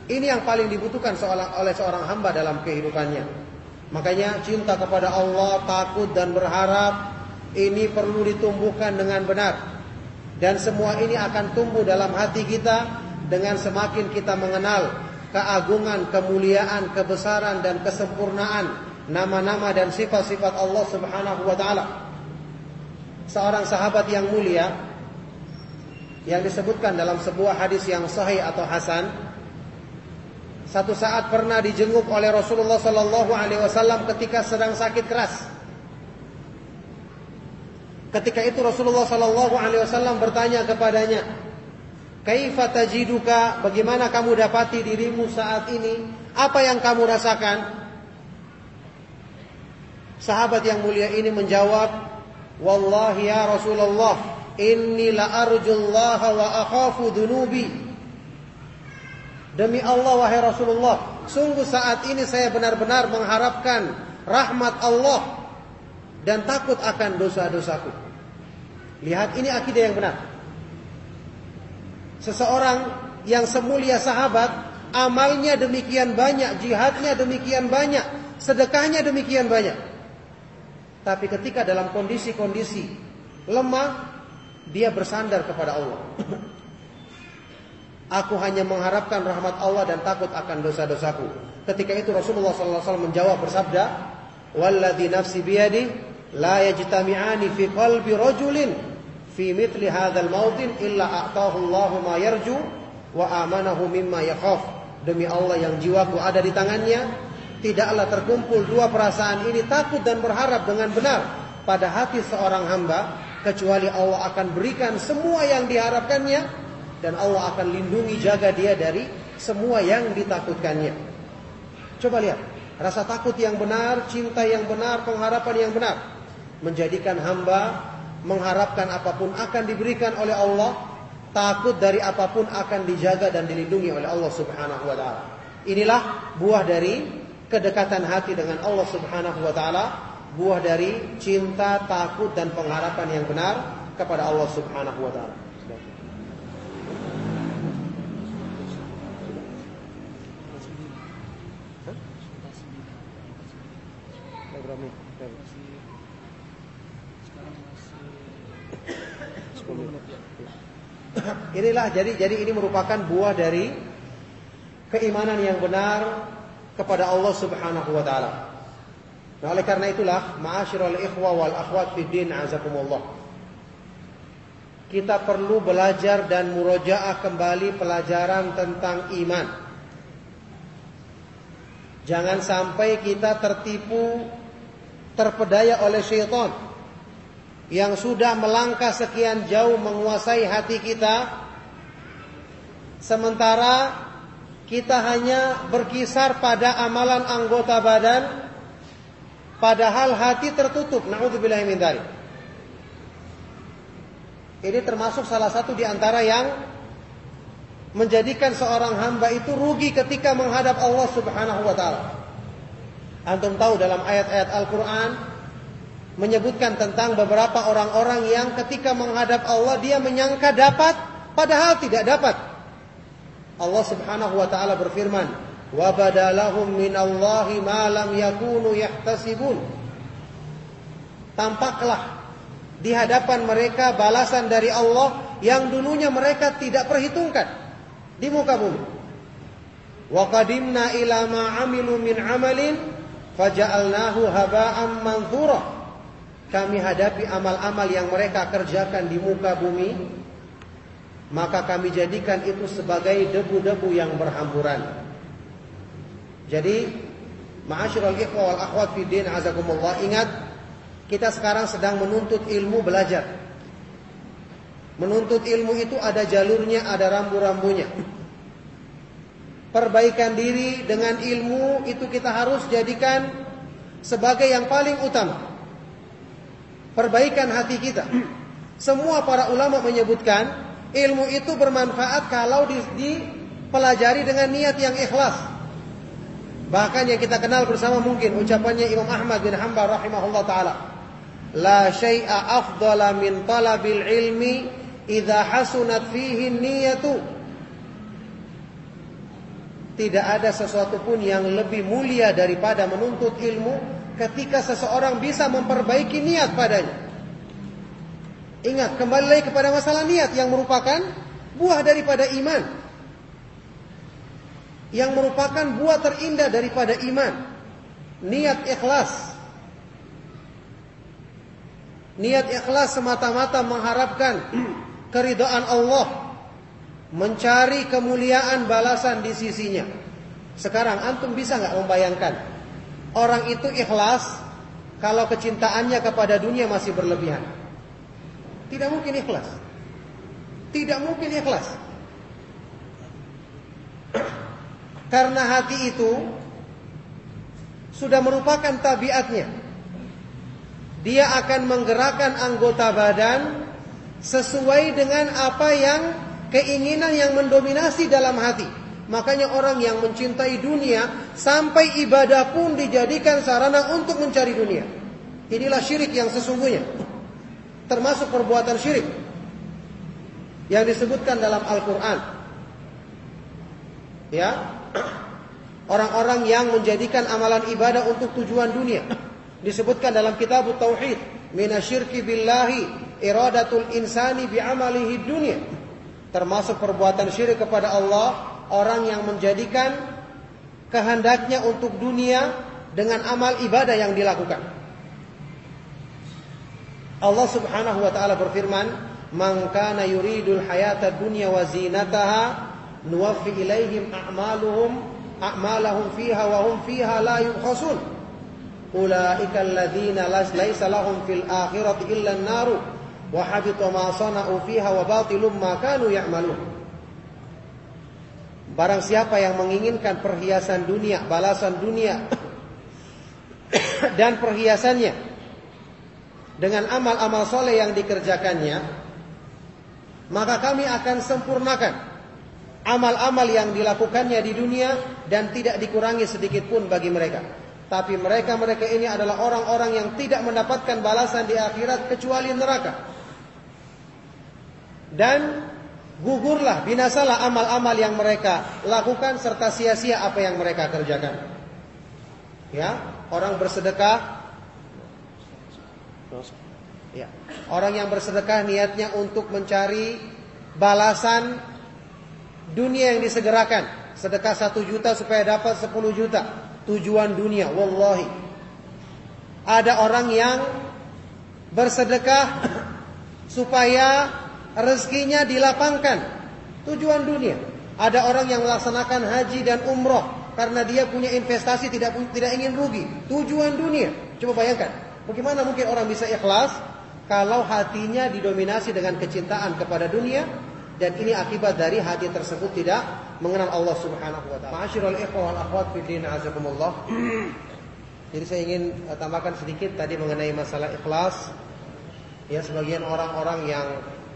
Ini yang paling dibutuhkan oleh seorang hamba dalam kehidupannya. Makanya cinta kepada Allah, takut dan berharap, ini perlu ditumbuhkan dengan benar. Dan semua ini akan tumbuh dalam hati kita dengan semakin kita mengenal keagungan, kemuliaan, kebesaran dan kesempurnaan nama-nama dan sifat-sifat Allah Subhanahu wa taala. Seorang sahabat yang mulia yang disebutkan dalam sebuah hadis yang sahih atau hasan, satu saat pernah dijenguk oleh Rasulullah sallallahu alaihi wasallam ketika sedang sakit keras. Ketika itu Rasulullah sallallahu alaihi wasallam bertanya kepadanya, "Kaifa tajiduka? Bagaimana kamu dapati dirimu saat ini? Apa yang kamu rasakan?" Sahabat yang mulia ini menjawab, "Wallahi ya Rasulullah, inni la arjullaha wa akhafu dhunubi." Demi Allah wahai Rasulullah, sungguh saat ini saya benar-benar mengharapkan rahmat Allah dan takut akan dosa-dosaku. Lihat, ini akidah yang benar. Seseorang yang semulia sahabat, amalnya demikian banyak, jihadnya demikian banyak, sedekahnya demikian banyak. Tapi ketika dalam kondisi-kondisi lemah, dia bersandar kepada Allah. Aku hanya mengharapkan rahmat Allah dan takut akan dosa-dosaku. Ketika itu Rasulullah sallallahu alaihi wasallam menjawab bersabda, "Walladzi nafsi biyadi la yajtami'ani fi qalbi rajulin fi mithli hadzal mautin illa a'tahu Allahu ma yarju wa amanahu mimma yakhaf." Demi Allah yang jiwaku ada di tangannya, tidaklah terkumpul dua perasaan ini, takut dan berharap dengan benar pada hati seorang hamba, kecuali Allah akan berikan semua yang diharapkannya dan Allah akan lindungi, jaga dia dari semua yang ditakutkannya. Coba lihat, rasa takut yang benar, cinta yang benar, pengharapan yang benar menjadikan hamba mengharapkan apapun akan diberikan oleh Allah, takut dari apapun akan dijaga dan dilindungi oleh Allah Subhanahu wa taala. Inilah buah dari kedekatan hati dengan Allah Subhanahu wa taala, buah dari cinta, takut dan pengharapan yang benar kepada Allah Subhanahu wa taala. Inilah jadi jadi ini merupakan buah dari keimanan yang benar kepada Allah Subhanahu wa taala. Nah, oleh karena itulah, ma'asyiral ikhwa wal akhwat fid din, azakumullah, kita perlu belajar dan murojaah kembali pelajaran tentang iman. Jangan sampai kita tertipu, terpedaya oleh syaitan yang sudah melangkah sekian jauh menguasai hati kita, sementara kita hanya berkisar pada amalan anggota badan, padahal hati tertutup. Na'udzubillahi min dzalik. Ini termasuk salah satu di antara yang menjadikan seorang hamba itu rugi ketika menghadap Allah Subhanahu wa taala. Antum tahu dalam ayat-ayat Al-Qur'an menyebutkan tentang beberapa orang-orang yang ketika menghadap Allah dia menyangka dapat padahal tidak dapat. Allah Subhanahu wa taala berfirman, "Wa badalahum minallahi ma lam yakunu yahtasibun." Tampaklah di hadapan mereka balasan dari Allah yang dulunya mereka tidak perhitungkan di muka bumi. Wa qadimna ila ma 'amilu min 'amalin faja'alnahu haba'an manthura. Kami hadapi amal-amal yang mereka kerjakan di muka bumi, maka kami jadikan itu sebagai debu-debu yang berhamburan. Jadi, ma'asyiral ikhwa wal akhwat fid din, azakumullah, ingat, kita sekarang sedang menuntut ilmu, belajar. Menuntut ilmu itu ada jalurnya, ada rambu-rambunya. Perbaikan diri dengan ilmu itu kita harus jadikan sebagai yang paling utama. Perbaikan hati kita. Semua para ulama menyebutkan ilmu itu bermanfaat kalau dipelajari dengan niat yang ikhlas. Bahkan yang kita kenal bersama mungkin ucapannya Imam Ahmad bin Hanbal rahimahullah ta'ala, "La syai'a afdala min talabil ilmi idza hasunat fihi niyatu." tidak ada sesuatu pun yang lebih mulia daripada menuntut ilmu ketika seseorang bisa memperbaiki niat padanya. Ingat, kembali lagi kepada masalah niat yang merupakan buah daripada iman, yang merupakan buah terindah daripada iman. Niat ikhlas. Niat ikhlas semata-mata mengharapkan keridhaan Allah, mencari kemuliaan balasan di sisinya. Sekarang antum bisa nggak membayangkan orang itu ikhlas kalau kecintaannya kepada dunia masih berlebihan? Tidak mungkin ikhlas. Tidak mungkin ikhlas. Karena hati itu sudah merupakan tabiatnya. Dia akan menggerakkan anggota badan sesuai dengan apa yang keinginan yang mendominasi dalam hati. Makanya orang yang mencintai dunia sampai ibadah pun dijadikan sarana untuk mencari dunia. Inilah syirik yang sesungguhnya, termasuk perbuatan syirik yang disebutkan dalam Al-Quran. Ya, orang-orang yang menjadikan amalan ibadah untuk tujuan dunia disebutkan dalam kitab Tauhid, minasyirki billahi iradatul insani bi'amalihi dunia. Termasuk perbuatan syirik kepada Allah, orang yang menjadikan kehendaknya untuk dunia dengan amal ibadah yang dilakukan. Allah Subhanahu wa taala berfirman, "Man kana yuridul hayata dunya wa zinataha nuwaffi ilaihim a'maluhum a'malahum fiha wa hum fiha la yubkhasun. Ulaika alladziina laysa lahum fil akhirati illa an-naru wa habita ma sana'u fiha wa batilum ma kanu ya'malun." Barang siapa yang menginginkan perhiasan dunia, balasan dunia dan perhiasannya dengan amal-amal soleh yang dikerjakannya, maka kami akan sempurnakan amal-amal yang dilakukannya di dunia dan tidak dikurangi sedikit pun bagi mereka. Tapi mereka-mereka ini adalah orang-orang yang tidak mendapatkan balasan di akhirat kecuali neraka. Dan gugurlah, binasalah amal-amal yang mereka lakukan serta sia-sia apa yang mereka kerjakan. Ya, orang bersedekah, ya, orang yang bersedekah niatnya untuk mencari balasan dunia yang disegerakan. Sedekah satu juta supaya dapat sepuluh juta. Tujuan dunia, wallahi. Ada orang yang bersedekah supaya rezekinya dilapangkan. Tujuan dunia. Ada orang yang melaksanakan haji dan umroh karena dia punya investasi, tidak tidak ingin rugi. Tujuan dunia. Coba bayangkan, bagaimana mungkin orang bisa ikhlas kalau hatinya didominasi dengan kecintaan kepada dunia, dan ini akibat dari hati tersebut tidak mengenal Allah Subhanahu wa taala. Ma'asyiral ikhwah wal akhwat fi din, azakumullah. Jadi saya ingin tambahkan sedikit tadi mengenai masalah ikhlas. Ya, sebagian orang-orang yang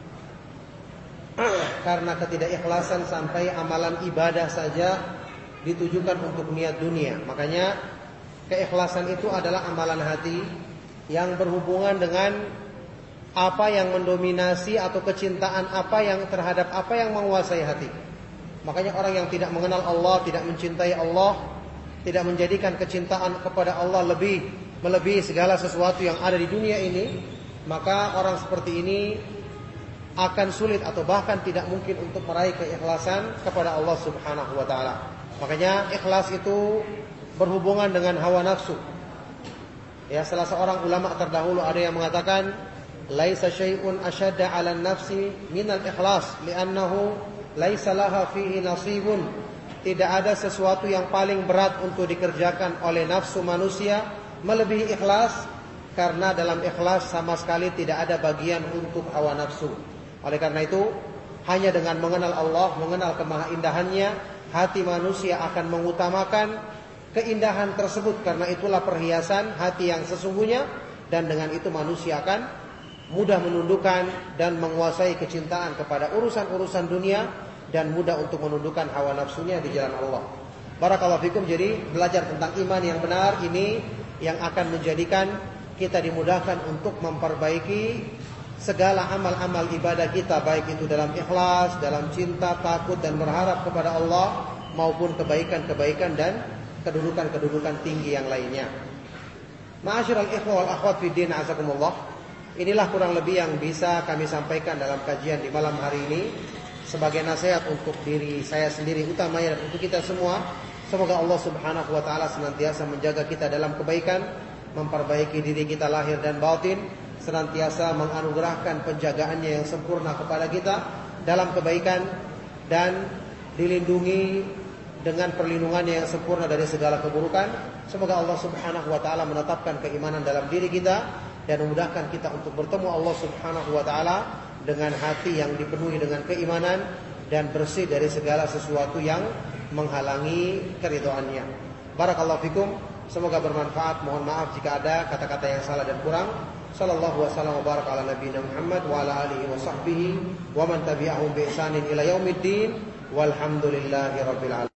karena ketidakikhlasan sampai amalan ibadah saja ditujukan untuk niat dunia. Makanya keikhlasan itu adalah amalan hati yang berhubungan dengan apa yang mendominasi atau kecintaan apa yang terhadap apa yang menguasai hati. Makanya orang yang tidak mengenal Allah, tidak mencintai Allah, tidak menjadikan kecintaan kepada Allah lebih melebihi segala sesuatu yang ada di dunia ini, maka orang seperti ini akan sulit atau bahkan tidak mungkin untuk meraih keikhlasan kepada Allah Subhanahu wa taala. Makanya ikhlas itu berhubungan dengan hawa nafsu. Ya, salah seorang ulama terdahulu ada yang mengatakan, laisa syai'un ashadda 'ala an-nafsi minal ikhlas li'annahu laisa laha fihi nasibun. Tidak ada sesuatu yang paling berat untuk dikerjakan oleh nafsu manusia melebihi ikhlas, karena dalam ikhlas sama sekali tidak ada bagian untuk hawa nafsu. Oleh karena itu, hanya dengan mengenal Allah, mengenal kemahaindahannya, hati manusia akan mengutamakan keindahan tersebut, karena itulah perhiasan hati yang sesungguhnya, dan dengan itu manusia akan mudah menundukkan dan menguasai kecintaan kepada urusan-urusan dunia dan mudah untuk menundukkan hawa nafsunya di jalan Allah. Barakallahu fikum. Jadi belajar tentang iman yang benar ini yang akan menjadikan kita dimudahkan untuk memperbaiki segala amal-amal ibadah kita, baik itu dalam ikhlas, dalam cinta, takut dan berharap kepada Allah, maupun kebaikan-kebaikan dan kedudukan-kedudukan tinggi yang lainnya. Ma'asyiral ikhwah wal akhwat fid din, azakumullah. Inilah kurang lebih yang bisa kami sampaikan dalam kajian di malam hari ini sebagai nasihat untuk diri saya sendiri utamanya dan untuk kita semua. Semoga Allah Subhanahu wa taala senantiasa menjaga kita dalam kebaikan, memperbaiki diri kita lahir dan batin, senantiasa menganugerahkan penjagaannya yang sempurna kepada kita dalam kebaikan, dan dilindungi dengan perlindungannya yang sempurna dari segala keburukan. Semoga Allah Subhanahu wa taala menetapkan keimanan dalam diri kita dan memudahkan kita untuk bertemu Allah Subhanahu wa taala dengan hati yang dipenuhi dengan keimanan dan bersih dari segala sesuatu yang menghalangi keridhaannya. Barakallahu fikum. Semoga bermanfaat. Mohon maaf jika ada kata-kata yang salah dan kurang. Sallallahu wasallam wa baraka ala nabiyina Muhammad wa ala alihi wa sahbihi wa man tabi'ahum bi ihsanin ila yaumiddin. Walhamdulillahi rabbil alamin.